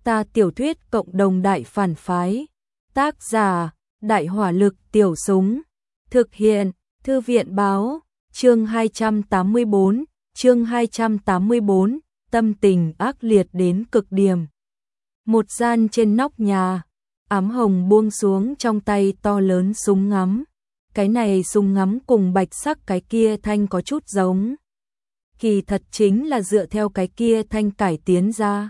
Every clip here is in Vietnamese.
Ta tiểu thuyết cộng đồng đại phản phái. Tác giả: Đại hỏa lực tiểu súng. Thực hiện: Thư viện báo. Chương 284, chương 284, tâm tình ác liệt đến cực điểm. Một gian trên nóc nhà, Ám Hồng buông xuống trong tay to lớn súng ngắm. Cái này súng ngắm cùng bạch sắc cái kia thanh có chút giống. Kỳ thật chính là dựa theo cái kia thanh cải tiến ra.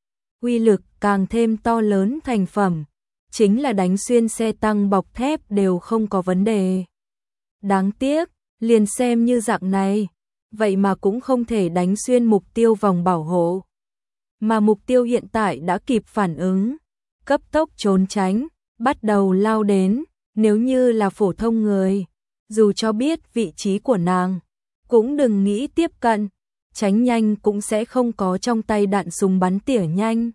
Uy lực càng thêm to lớn thành phẩm, chính là đánh xuyên xe tăng bọc thép đều không có vấn đề. Đáng tiếc, liền xem như dạng này, vậy mà cũng không thể đánh xuyên mục tiêu vòng bảo hộ. Mà mục tiêu hiện tại đã kịp phản ứng, cấp tốc trốn tránh, bắt đầu lao đến. Nếu như là phổ thông người, dù cho biết vị trí của nàng, cũng đừng nghĩ tiếp cận, tránh nhanh cũng sẽ không có trong tay đạn súng bắn tỉa nhanh.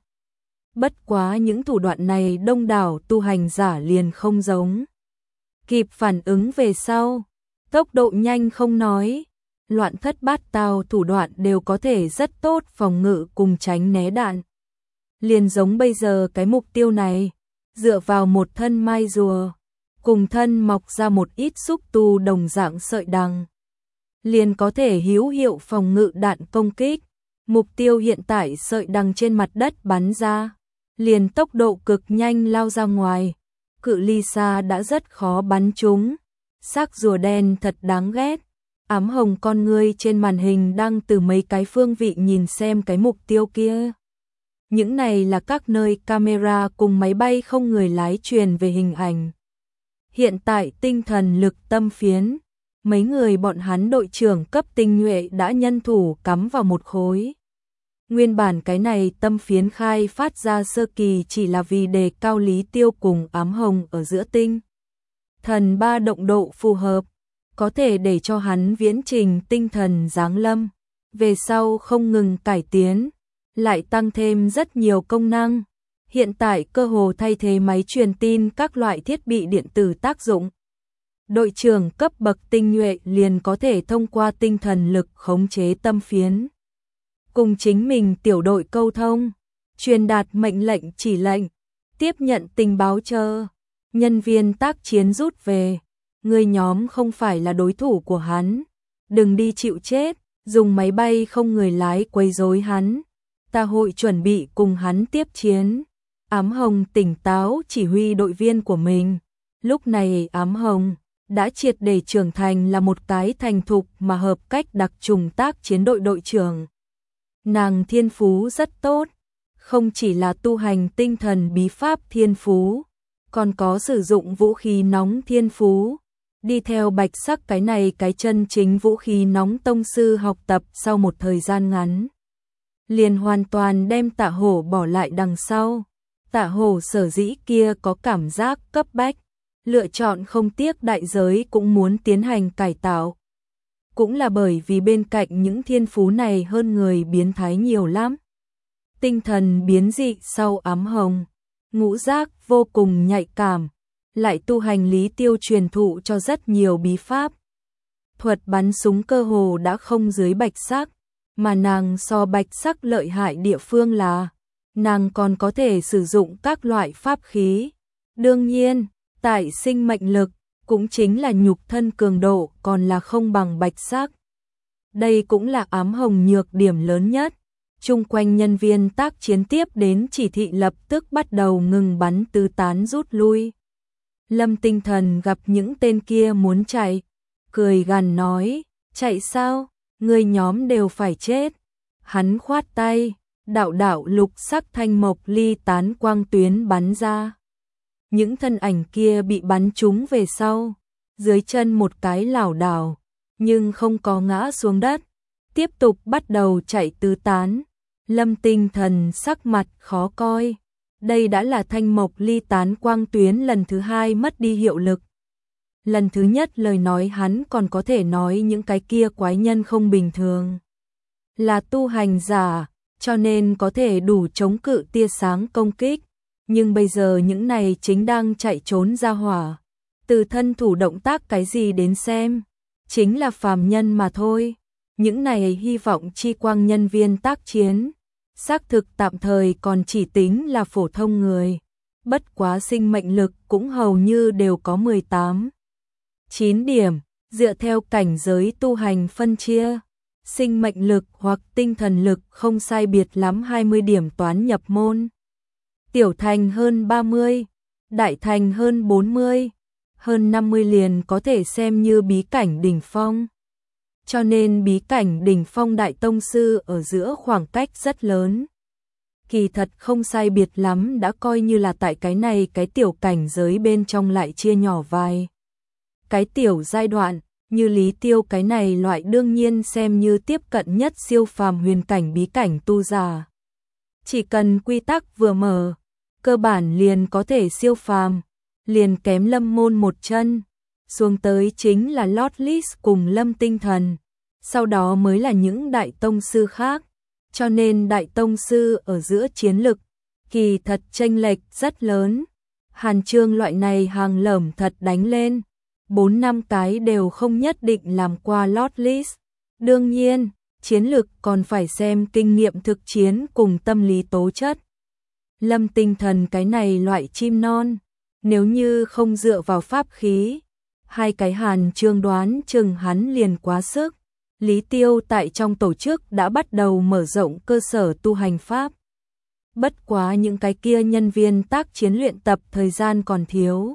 Bất quá những thủ đoạn này đông đảo tu hành giả liền không giống. Kịp phản ứng về sau, tốc độ nhanh không nói, loạn thất bát tao thủ đoạn đều có thể rất tốt phòng ngự cùng tránh né đạn. Liền giống bây giờ cái mục tiêu này, dựa vào một thân mai rùa, cùng thân mọc ra một ít xúc tu đồng dạng sợi đằng, liền có thể hữu hiệu phòng ngự đạn công kích. Mục tiêu hiện tại sợi đằng trên mặt đất bắn ra, liền tốc độ cực nhanh lao ra ngoài, cự ly xa đã rất khó bắn trúng. Xác rùa đen thật đáng ghét. Ám Hồng con ngươi trên màn hình đang từ mấy cái phương vị nhìn xem cái mục tiêu kia. Những này là các nơi camera cùng máy bay không người lái truyền về hình ảnh. Hiện tại tinh thần lực tâm phiến, mấy người bọn hắn đội trưởng cấp tinh nhuệ đã nhân thủ cắm vào một khối. Nguyên bản cái này tâm phiến khai phát ra sơ kỳ chỉ là vì đề cao Lý Tiêu cùng Ám Hồng ở giữa tinh thần ba động độ phù hợp, có thể để cho hắn viễn trình tinh thần giáng lâm. Về sau không ngừng cải tiến, lại tăng thêm rất nhiều công năng. Hiện tại cơ hồ thay thế máy truyền tin các loại thiết bị điện tử tác dụng. Đội trưởng cấp bậc tinh nhuệ liền có thể thông qua tinh thần lực khống chế tâm phiến, cùng chính mình tiểu đội câu thông, truyền đạt mệnh lệnh chỉ lệnh, tiếp nhận tình báo chờ. Nhân viên tác chiến rút về, người nhóm không phải là đối thủ của hắn, đừng đi chịu chết, dùng máy bay không người lái quấy rối hắn, ta hội chuẩn bị cùng hắn tiếp chiến. Ám Hồng tỉnh táo chỉ huy đội viên của mình. Lúc này Ám Hồng đã triệt để trưởng thành là một cái thành thục mà hợp cách đặc trùng tác chiến đội đội trưởng. Nàng thiên phú rất tốt, không chỉ là tu hành tinh thần bí pháp thiên phú, còn có sử dụng vũ khí nóng thiên phú. Đi theo bạch sắc cái này cái chân chính vũ khí nóng tông sư học tập sau một thời gian ngắn, liền hoàn toàn đem Tạ Hổ bỏ lại đằng sau. Tạ Hổ sở dĩ kia có cảm giác cấp bách, lựa chọn không tiếc đại giới cũng muốn tiến hành cải tạo. Cũng là bởi vì bên cạnh những thiên phú này hơn người biến thái nhiều lắm. Tinh thần biến dị sau Ám Hồng, ngũ giác vô cùng nhạy cảm, lại tu hành Lý Tiêu truyền thụ cho rất nhiều bí pháp. Thuật bắn súng cơ hồ đã không dưới bạch sắc, mà nàng so bạch sắc lợi hại địa phương là nàng còn có thể sử dụng các loại pháp khí. Đương nhiên, tại sinh mệnh lực, cũng chính là nhục thân cường độ còn là không bằng bạch sắc. Đây cũng là Ám Hồng nhược điểm lớn nhất. Chung quanh nhân viên tác chiến tiếp đến chỉ thị lập tức bắt đầu ngừng bắn tứ tán rút lui. Lâm Tinh Thần gặp những tên kia muốn chạy, cười gằn nói, chạy sao, người nhóm đều phải chết. Hắn khoát tay, đạo đạo lục sắc thanh mộc ly tán quang tuyến bắn ra. Những thân ảnh kia bị bắn trúng về sau, dưới chân một cái lảo đảo, nhưng không có ngã xuống đất, tiếp tục bắt đầu chạy tứ tán. Lâm Tinh Thần sắc mặt khó coi, đây đã là thanh mộc ly tán quang tuyến lần thứ hai mất đi hiệu lực. Lần thứ nhất lời nói hắn còn có thể nói những cái kia quái nhân không bình thường, là tu hành giả, cho nên có thể đủ chống cự tia sáng công kích. Nhưng bây giờ những này chính đang chạy trốn ra hỏa, từ thân thủ động tác cái gì đến xem, chính là phàm nhân mà thôi. Những này hy vọng chi quang nhân viên tác chiến, xác thực tạm thời còn chỉ tính là phổ thông người. Bất quá sinh mệnh lực cũng hầu như đều có 18, 9 điểm, dựa theo cảnh giới tu hành phân chia. Sinh mệnh lực hoặc tinh thần lực không sai biệt lắm 20 điểm toán nhập môn. Tiểu thành hơn 30, đại thành hơn 40, hơn 50 liền có thể xem như bí cảnh đỉnh phong. Cho nên bí cảnh đỉnh phong đại tông sư ở giữa khoảng cách rất lớn. Kỳ thật không sai biệt lắm đã coi như là tại cái này cái tiểu cảnh giới bên trong lại chia nhỏ vài cái tiểu giai đoạn, như Lý Tiêu cái này loại đương nhiên xem như tiếp cận nhất siêu phàm huyền cảnh bí cảnh tu giả. Chỉ cần quy tắc vừa mở, cơ bản liền có thể siêu phàm, liền kém Lâm Môn một chân, xuống tới chính là Lotlis cùng Lâm Tinh Thần, sau đó mới là những đại tông sư khác, cho nên đại tông sư ở giữa chiến lực, kỳ thật chênh lệch rất lớn. Hàn Chương loại này hàng lởm thật đánh lên, 4-5 cái đều không nhất định làm qua Lotlis. Đương nhiên, chiến lực còn phải xem kinh nghiệm thực chiến cùng tâm lý tố chất. Lâm Tinh Thần cái này loại chim non, nếu như không dựa vào pháp khí, hai cái Hàn Chương đoán chừng hắn liền quá sức. Lý Tiêu tại trong tổ chức đã bắt đầu mở rộng cơ sở tu hành pháp. Bất quá những cái kia nhân viên tác chiến luyện tập thời gian còn thiếu,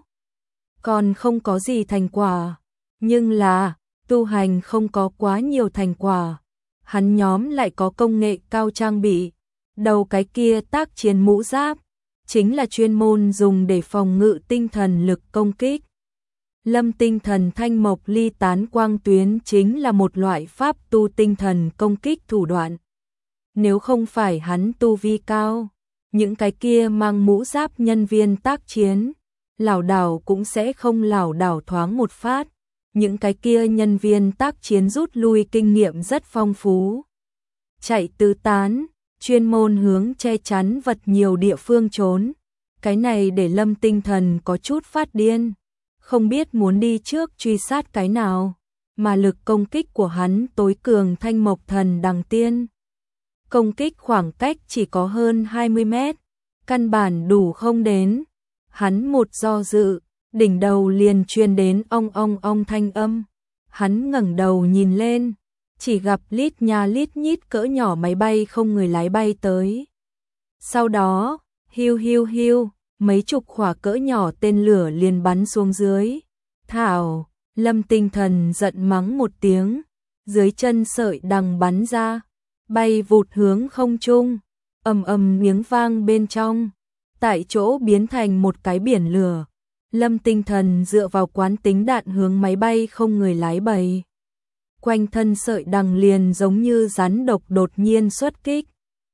còn không có gì thành quả, nhưng là tu hành không có quá nhiều thành quả, hắn nhóm lại có công nghệ cao trang bị, đầu cái kia tác chiến mũ giáp, chính là chuyên môn dùng để phòng ngự tinh thần lực công kích. Lâm Tinh Thần thanh mộc ly tán quang tuyến chính là một loại pháp tu tinh thần công kích thủ đoạn. Nếu không phải hắn tu vi cao, những cái kia mang mũ giáp nhân viên tác chiến, lảo đảo cũng sẽ không lảo đảo thoáng một phát. Những cái kia nhân viên tác chiến rút lui kinh nghiệm rất phong phú. Chạy tứ tán, chuyên môn hướng che chắn vật nhiều địa phương trốn. Cái này để Lâm Tinh Thần có chút phát điên. Không biết muốn đi trước truy sát cái nào, mà lực công kích của hắn tối cường thanh mộc thần đằng tiên. Công kích khoảng cách chỉ có hơn 20 mét, căn bản đủ không đến. Hắn một do dự, đỉnh đầu liền truyền đến ong ong ong thanh âm. Hắn ngẩng đầu nhìn lên, chỉ gặp lít nha lít nhít cỡ nhỏ máy bay không người lái bay tới. Sau đó, hiu hiu hiu, mấy chục quả cỡ nhỏ tên lửa liền bắn xuống dưới. Thảo, Lâm Tinh Thần giận mắng một tiếng, dưới chân sợi đằng bắn ra, bay vụt hướng không trung, ầm ầm miếng vang bên trong, tại chỗ biến thành một cái biển lửa. Lâm Tinh Thần dựa vào quán tính đạn hướng máy bay không người lái bầy. Quanh thân sợi đằng liền giống như rắn độc đột nhiên xuất kích.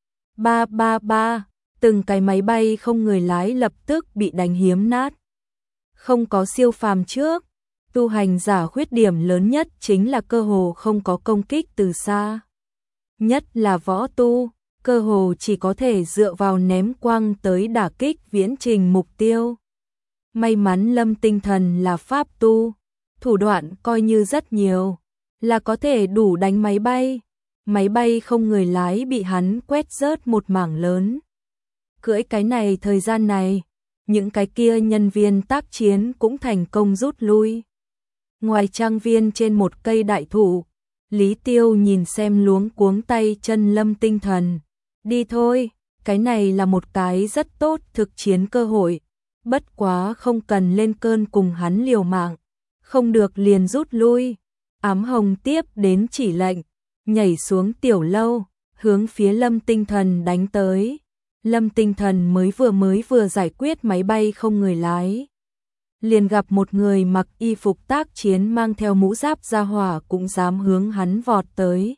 Ba ba ba, từng cái máy bay không người lái lập tức bị đánh hiếm nát. Không có siêu phàm trước, tu hành giả khuyết điểm lớn nhất chính là cơ hồ không có công kích từ xa. Nhất là võ tu, cơ hồ chỉ có thể dựa vào ném quang tới đả kích viễn trình mục tiêu. May mắn Lâm Tinh Thần là pháp tu, thủ đoạn coi như rất nhiều, là có thể đủ đánh máy bay. Máy bay không người lái bị hắn quét rớt một mảng lớn. Cưỡi cái này thời gian này, những cái kia nhân viên tác chiến cũng thành công rút lui. Ngoài trang viên trên một cây đại thụ, Lý Tiêu nhìn xem luống cuống tay chân Lâm Tinh Thần. Đi thôi, cái này là một cái rất tốt thực chiến cơ hội. Bất quá không cần lên cơn cùng hắn liều mạng, không được liền rút lui. Ám Hồng tiếp đến chỉ lệnh, nhảy xuống tiểu lâu, hướng phía Lâm Tinh Thần đánh tới. Lâm Tinh Thần mới vừa giải quyết máy bay không người lái, liền gặp một người mặc y phục tác chiến mang theo mũ giáp ra hỏa cũng dám hướng hắn vọt tới.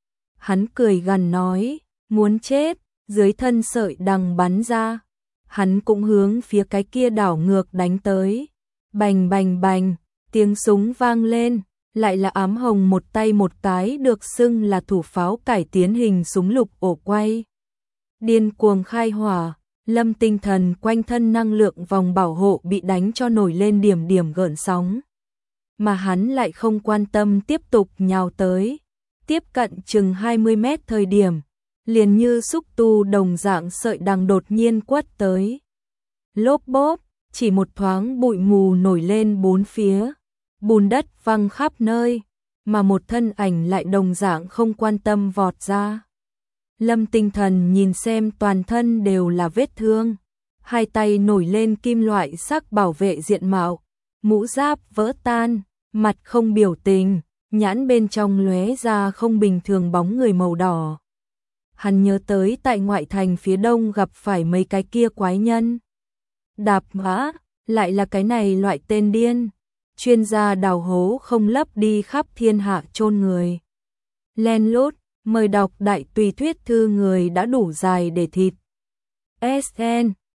Hắn cười gằn nói, muốn chết, dưới thân sợi đằng bắn ra. Hắn cũng hướng phía cái kia đảo ngược đánh tới. Bành bành bành, tiếng súng vang lên, lại là Ám Hồng một tay một cái được xưng là thủ pháo cải tiến hình súng lục ổ quay. Điên cuồng khai hỏa, Lâm Tinh Thần quanh thân năng lượng vòng bảo hộ bị đánh cho nổi lên điểm điểm gợn sóng. Mà hắn lại không quan tâm tiếp tục nhào tới. Tiếp cận chừng 20 mét thời điểm, liền như xúc tu đồng dạng sợi đằng đột nhiên quất tới. Lốp bốp, chỉ một thoáng bụi mù nổi lên bốn phía, bùn đất văng khắp nơi, mà một thân ảnh lại đồng dạng không quan tâm vọt ra. Lâm Tinh Thần nhìn xem toàn thân đều là vết thương, hai tay nổi lên kim loại sắc bảo vệ diện mạo, mũ giáp vỡ tan, mặt không biểu tình, nhãn bên trong lóe ra không bình thường bóng người màu đỏ. Hắn nhớ tới tại ngoại thành phía đông gặp phải mấy cái kia quái nhân. Đạp mã, lại là cái này loại tên điên, chuyên gia đào hố không lấp đi khắp thiên hạ chôn người. Len lút, mời đọc đại tùy thuyết thư người đã đủ dài để thịt. SN